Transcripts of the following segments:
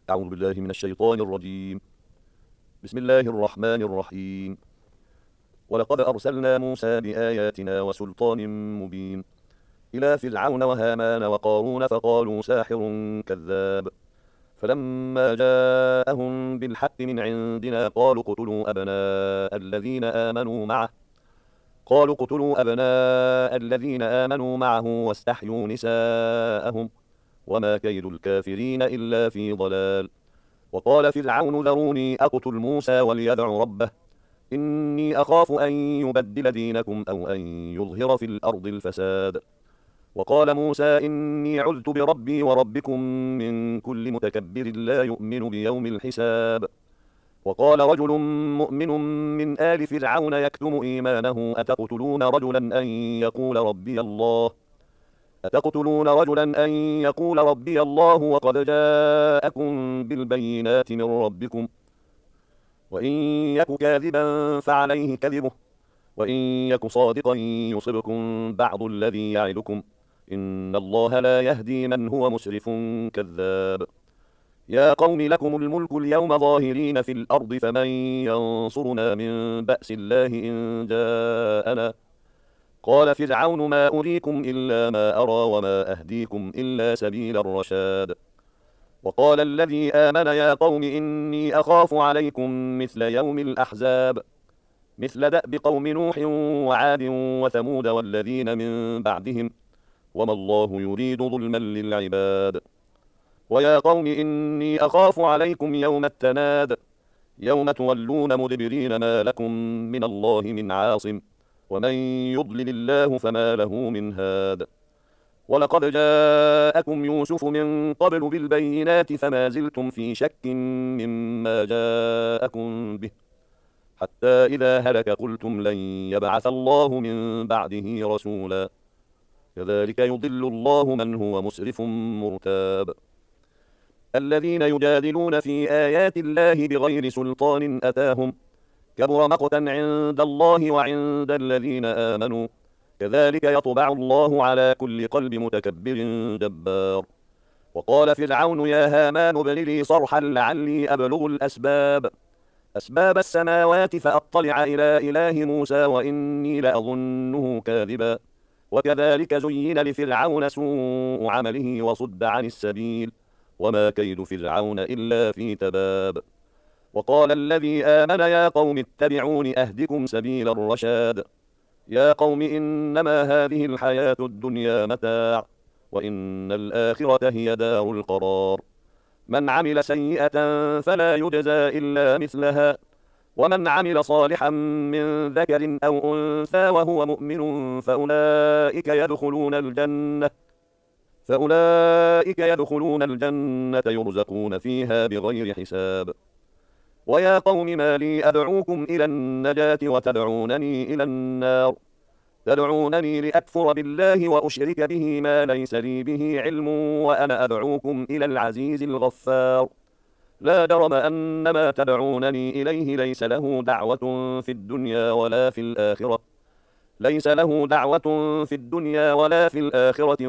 أعوذ بالله من الشيطان الرجيم. بسم الله الرحمن الرحيم. ولقد أرسلنا موسى بآياتنا وسلطان مبين إلى فرعون وهامان وقارون فقالوا ساحر كذاب. فلما جاءهم بالحق من عندنا قالوا اقتلوا أبناء الذين آمنوا معه واستحيوا نساءهم وما كيد الكافرين إلا في ضلال. وقال فرعون ذروني أقتل موسى وليدع ربه إني أخاف أن يبدل دينكم أو أن يظهر في الأرض الفساد. وقال موسى إني عذت بربي وربكم من كل متكبر لا يؤمن بيوم الحساب. وقال رجل مؤمن من آل فرعون يكتم إيمانه أتقتلون رجلا أن يقول ربي الله وقد جاءكم بالبينات من ربكم وإن يك كاذبا فعليه كذبه وإن يك صادقا يصبكم بعض الذي يعدكم إن الله لا يهدي من هو مسرف كذاب. يا قوم لكم الملك اليوم ظاهرين في الأرض فمن ينصرنا من بأس الله إن جاءنا. قال فرعون ما أريكم إلا ما أرى وما أهديكم إلا سبيل الرشاد. وقال الذي آمن يا قوم إني أخاف عليكم مثل يوم الأحزاب مثل دأب قوم نوح وعاد وثمود والذين من بعدهم وما الله يريد ظلما للعباد. ويا قوم إني أخاف عليكم يوم التناد يوم تولون مدبرين ما لكم من الله من عاصم ومن يضلل الله فما له من هاد. ولقد جاءكم يوسف من قبل بالبينات فما زلتم في شك مما جاءكم به حتى إذا هلك قلتم لن يبعث الله من بعده رسولا كذلك يضل الله من هو مسرف مرتاب. الذين يجادلون في آيات الله بغير سلطان أتاهم كبر مقتا عند الله وعند الذين آمنوا كذلك يطبع الله على كل قلب متكبر جبار. وقال فرعون يا هامان ابن لي صرحا لعلي أبلغ أسباب السماوات فأطلع إلى إله موسى وإني لأظنه كاذبا. وكذلك زين لفرعون سوء عمله وصد عن السبيل وما كيد فرعون إلا في تباب. وقال الذي آمن يا قوم اتبعون أهدكم سبيل الرشاد. يا قوم إنما هذه الحياة الدنيا متاع وإن الآخرة هي دار القرار. من عمل سيئة فلا يجزى إلا مثلها ومن عمل صالحا من ذكر أو أنثى وهو مؤمن فأولئك يدخلون الجنة يرزقون فيها بغير حساب. ويا قوم ما لي أدعوكم إلى النجاة وتدعونني إلى النار تدعونني لأكفر بالله وأشرك به ما ليس لي به علم وأنا أدعوكم إلى العزيز الغفار. لا جرم أن ما تدعونني إليه ليس له دعوة في الدنيا ولا في الآخرة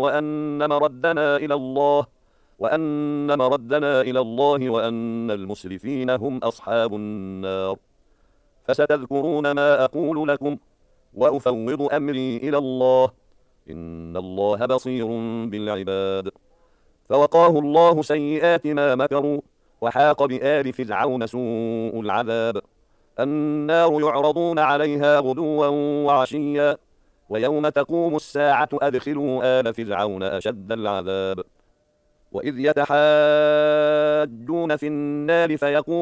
وأن مردنا إلى الله وأن المسرفين هم أصحاب النار. فستذكرون ما أقول لكم وأفوض أمري إلى الله إن الله بصير بالعباد. فوقاه الله سيئات ما مكروا وحاق بآل فرعون سوء العذاب. النار يعرضون عليها غدوا وعشيا ويوم تقوم الساعة أدخلوا آل فرعون أشد العذاب. وإذ يتحاجون في النار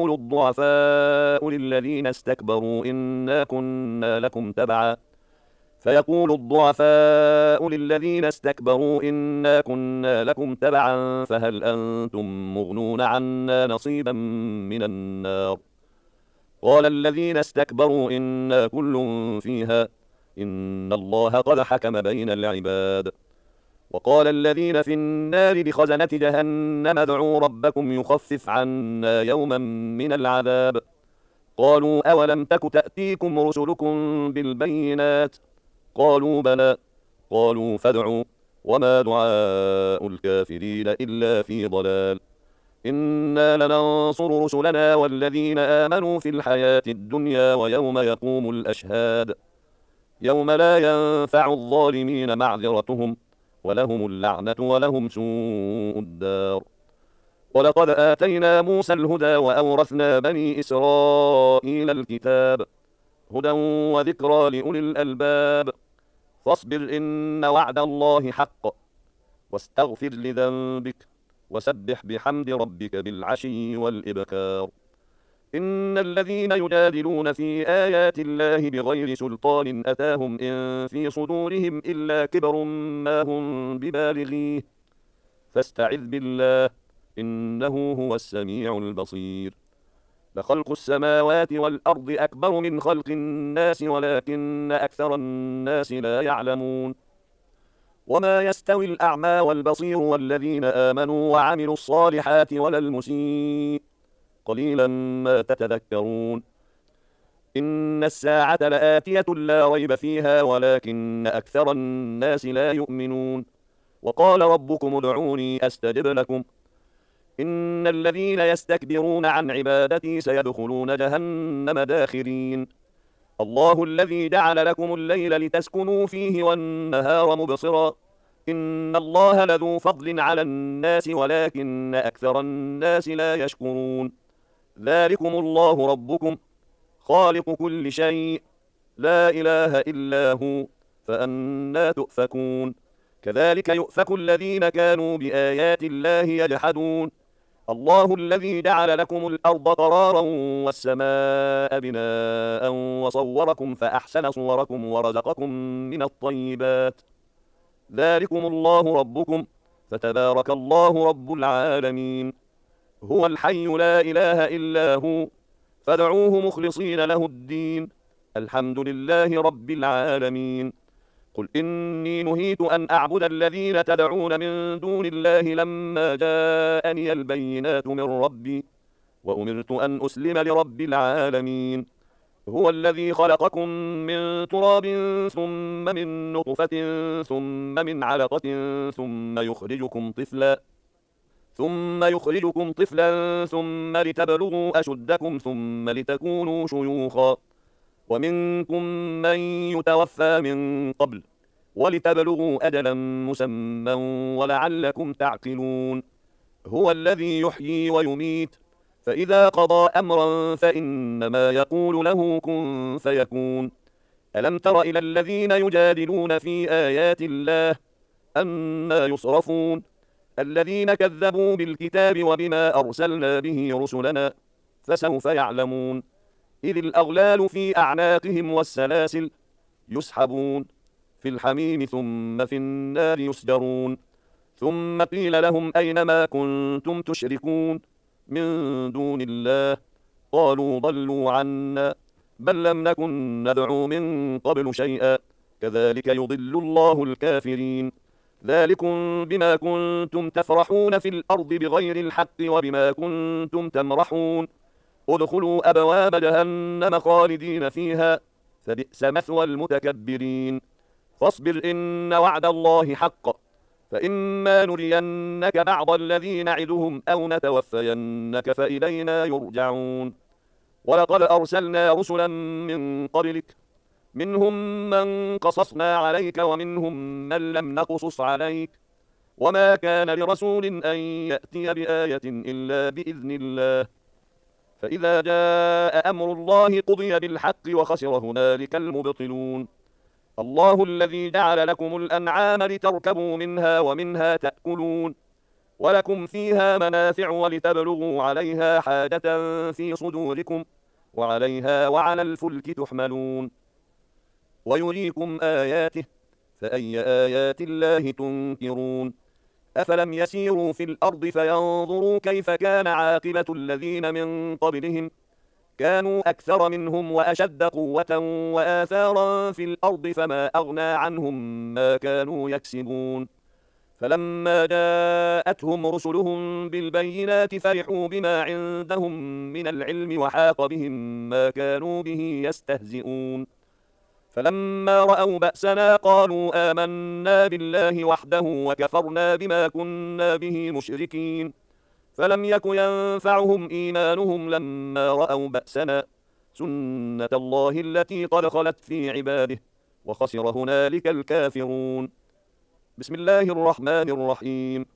فيقول الضعفاء للذين استكبروا إنا كنا لكم تبعا فهل أنتم مغنون عنا نصيبا من النار. قال الذين استكبروا إنا كل فيها إن الله قد حكم بين العباد. وقال الذين في النار لخزنة جهنم ادعوا ربكم يخفف عنا يوما من العذاب. قالوا أولم تك تأتيكم رسلكم بالبينات قالوا بلى. قالوا فادعوا وما دعاء الكافرين إلا في ضلال. إنا لننصر رسلنا والذين آمنوا في الحياة الدنيا ويوم يقوم الأشهاد يوم لا ينفع الظالمين معذرتهم ولهم اللعنة ولهم سوء الدار. ولقد آتينا موسى الهدى وأورثنا بني إسرائيل الكتاب هدى وذكرى لأولي الألباب. فاصبر إن وعد الله حق واستغفر لذنبك وسبح بحمد ربك بالعشي والإبكار. إن الذين يجادلون في آيات الله بغير سلطان أتاهم إن في صدورهم إلا كبر ما هم ببالغيه فاستعذ بالله إنه هو السميع البصير. لخلق السماوات والأرض أكبر من خلق الناس ولكن أكثر الناس لا يعلمون. وما يستوي الأعمى والبصير والذين آمنوا وعملوا الصالحات ولا المسيء قليلا ما تتذكرون. إن الساعة لآتية لا ريب فيها ولكن أكثر الناس لا يؤمنون. وقال ربكم ادعوني أستجب لكم إن الذين يستكبرون عن عبادتي سيدخلون جهنم داخرين. الله الذي جعل لكم الليل لتسكنوا فيه والنهار مبصرا إن الله لذو فضل على الناس ولكن أكثر الناس لا يشكرون. ذلكم الله ربكم خالق كل شيء لا إله إلا هو فأنى تؤفكون. كذلك يؤفك الذين كانوا بآيات الله يجحدون. الله الذي جعل لكم الأرض قرارا والسماء بناء وصوركم فأحسن صوركم ورزقكم من الطيبات. ذلكم الله ربكم فتبارك الله رب العالمين. هو الحي لا إله إلا هو فادعوه مخلصين له الدين الحمد لله رب العالمين. قل إني نهيت أن أعبد الذين تدعون من دون الله لما جاءني البينات من ربي وأمرت أن أسلم لرب العالمين. هو الذي خلقكم من تراب ثم من نطفة ثم من علقة ثم يخرجكم طفلا ثم لتبلغوا أشدكم ثم لتكونوا شيوخا ومنكم من يتوفى من قبل ولتبلغوا أجلا مسمى ولعلكم تعقلون. هو الذي يحيي ويميت فإذا قضى أمرا فإنما يقول له كن فيكون. ألم تر إلى الذين يجادلون في آيات الله أنى يصرفون الذين كذبوا بالكتاب وبما أرسلنا به رسلنا فسوف يعلمون. إذ الأغلال في أعناقهم والسلاسل يسحبون في الحميم ثم في النار يسجرون. ثم قيل لهم أين ما كنتم تشركون من دون الله قالوا ضلوا عنا بل لم نكن ندعو من قبل شيئا كذلك يضل الله الكافرين. ذلكم بما كنتم تفرحون في الأرض بغير الحق وبما كنتم تمرحون. ادخلوا أبواب جهنم خالدين فيها فبئس مثوى المتكبرين. فاصبر إن وعد الله حق فإما نرينك بعض الذي نعدهم أو نتوفينك فإلينا يرجعون. ولقد أرسلنا رسلا من قبلك منهم من قصصنا عليك ومنهم من لم نقصص عليك وما كان لرسول أن يأتي بآية إلا بإذن الله. فإذا جاء أمر الله قضي بالحق وخسر هنالك المبطلون. الله الذي جعل لكم الأنعام لتركبوا منها ومنها تأكلون ولكم فيها منافع ولتبلغوا عليها حاجة في صدوركم وعليها وعلى الفلك تحملون. ويريكم آياته فأي آيات الله تنكرون. أفلم يسيروا في الأرض فينظروا كيف كان عاقبة الذين من قبلهم كانوا أكثر منهم وأشد قوة وآثارا في الأرض فما أغنى عنهم ما كانوا يكسبون. فلما جاءتهم رسلهم بالبينات فرحوا بما عندهم من العلم وحاق بهم ما كانوا به يستهزئون. فلما رأوا بأسنا قالوا آمنا بالله وحده وكفرنا بما كنا به مشركين. فلم يك ينفعهم إيمانهم لما رأوا بأسنا سنة الله التي قد خلت في عباده وخسر هنالك الكافرون. بسم الله الرحمن الرحيم.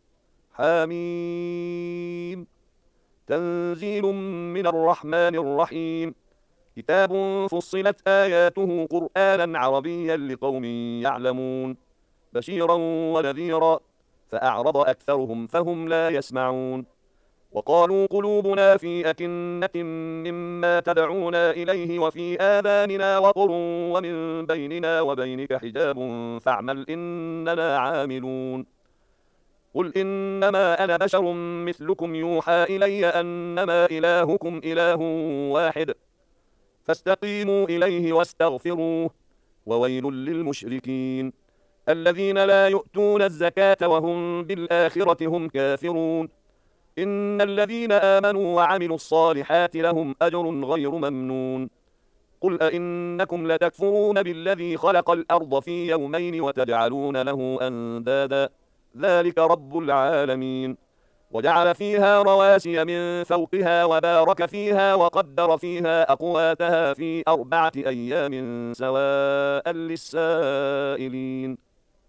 حميم. تنزيل من الرحمن الرحيم. كتاب فصلت آياته قرآنا عربيا لقوم يعلمون بشيرا ونذيرا فأعرض أكثرهم فهم لا يسمعون. وقالوا قلوبنا في أكنة مما تدعونا إليه وفي آذاننا وقر ومن بيننا وبينك حجاب فاعمل إننا عاملون. قل إنما أنا بشر مثلكم يوحى إلي أنما إلهكم إله واحد فاستقيموا إليه واستغفروه وويل للمشركين الذين لا يؤتون الزكاة وهم بالآخرة هم كافرون. إن الذين آمنوا وعملوا الصالحات لهم أجر غير ممنون. قل أئنكم لتكفرون بالذي خلق الأرض في يومين وتجعلون له أندادا ذلك رب العالمين. وجعل فيها رواسي من فوقها وبارك فيها وقدر فيها أقواتها في 4 أيام سواء للسائلين.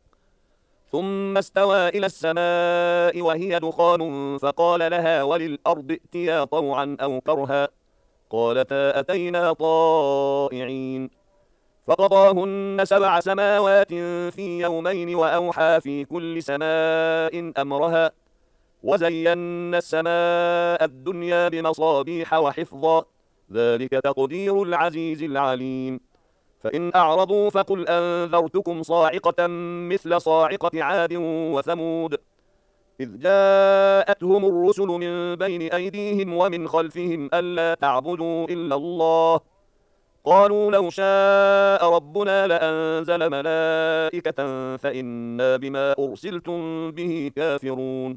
ثم استوى إلى السماء وهي دخان فقال لها وللأرض ائتيا طوعا أو كرها قالتا أتينا طائعين. فقضاهن 7 سماوات في يومين وأوحى في كل سماء أمرها وزينا السماء الدنيا بمصابيح وحفظا ذلك تقدير العزيز العليم. فإن أعرضوا فقل أنذرتكم صاعقة مثل صاعقة عاد وثمود إذ جاءتهم الرسل من بين أيديهم ومن خلفهم ألا تعبدوا إلا الله قالوا لو شاء ربنا لأنزل ملائكة فإنا بما أرسلتم به كافرون.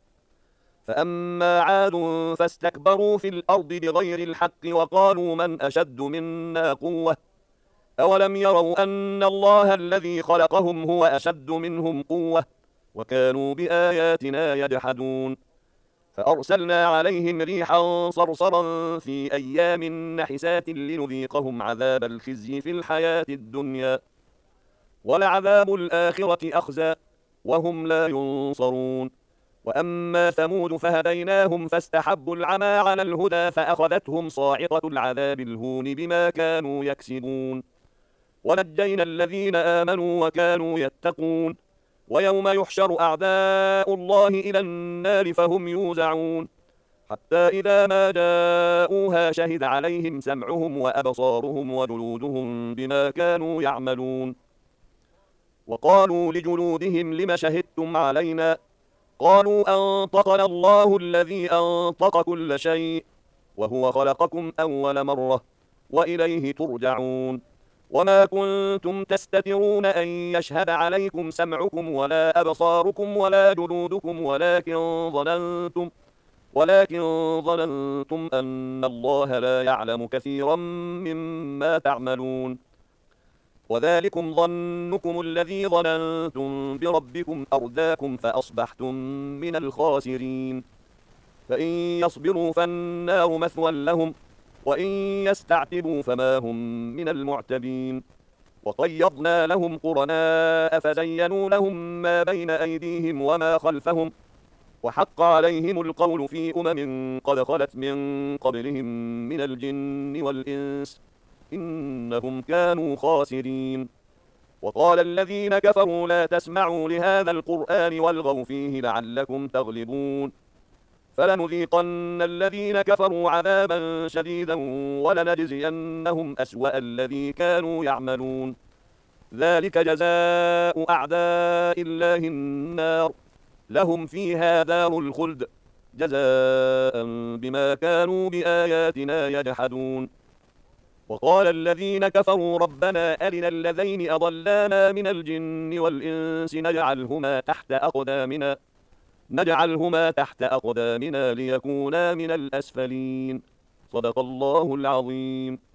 فأما عاد فاستكبروا في الأرض بغير الحق وقالوا من أشد منا قوة أولم يروا أن الله الذي خلقهم هو أشد منهم قوة وكانوا بآياتنا يجحدون. فأرسلنا عليهم ريحا صرصرا في أيام نحسات لنذيقهم عذاب الخزي في الحياة الدنيا ولعذاب الآخرة أخزى وهم لا ينصرون. وأما ثمود فهديناهم فاستحبوا العمى على الهدى فأخذتهم صاعقة العذاب الهون بما كانوا يكسبون. ونجينا الذين آمنوا وكانوا يتقون. ويوم يحشر أعداء الله إلى النار فهم يوزعون حتى إذا ما جاءوها شهد عليهم سمعهم وأبصارهم وجلودهم بما كانوا يعملون. وقالوا لجلودهم لم شهدتم علينا قالوا أنطقنا الله الذي أنطق كل شيء وهو خلقكم أول مرة وإليه ترجعون. وما كنتم تستترون أن يشهد عليكم سمعكم ولا أبصاركم ولا جلودكم ولكن ظننتم أن الله لا يعلم كثيرا مما تعملون. وذلكم ظنكم الذي ظننتم بربكم أرداكم فأصبحتم من الخاسرين. فإن يصبروا فالنار مثوى لهم وإن يستعتبوا فما هم من المعتبين. وقيضنا لهم قرناء فزينوا لهم ما بين أيديهم وما خلفهم وحق عليهم القول في قد خلت من قبلهم من الجن والإنس إنهم كانوا خاسرين. وقال الذين كفروا لا تسمعوا لهذا القرآن والغوا فيه لعلكم تغلبون. فلنذيقن الذين كفروا عذابا شديدا ولنجزينهم أسوأ الذي كانوا يعملون. ذلك جزاء أعداء الله النار لهم فيها دار الخلد جزاء بما كانوا بآياتنا يجحدون. وقال الذين كفروا ربنا أرنا الذين أضلانا من الجن والإنس نجعلهما تحت أقدامنا ليكونا من الأسفلين. صدق الله العظيم.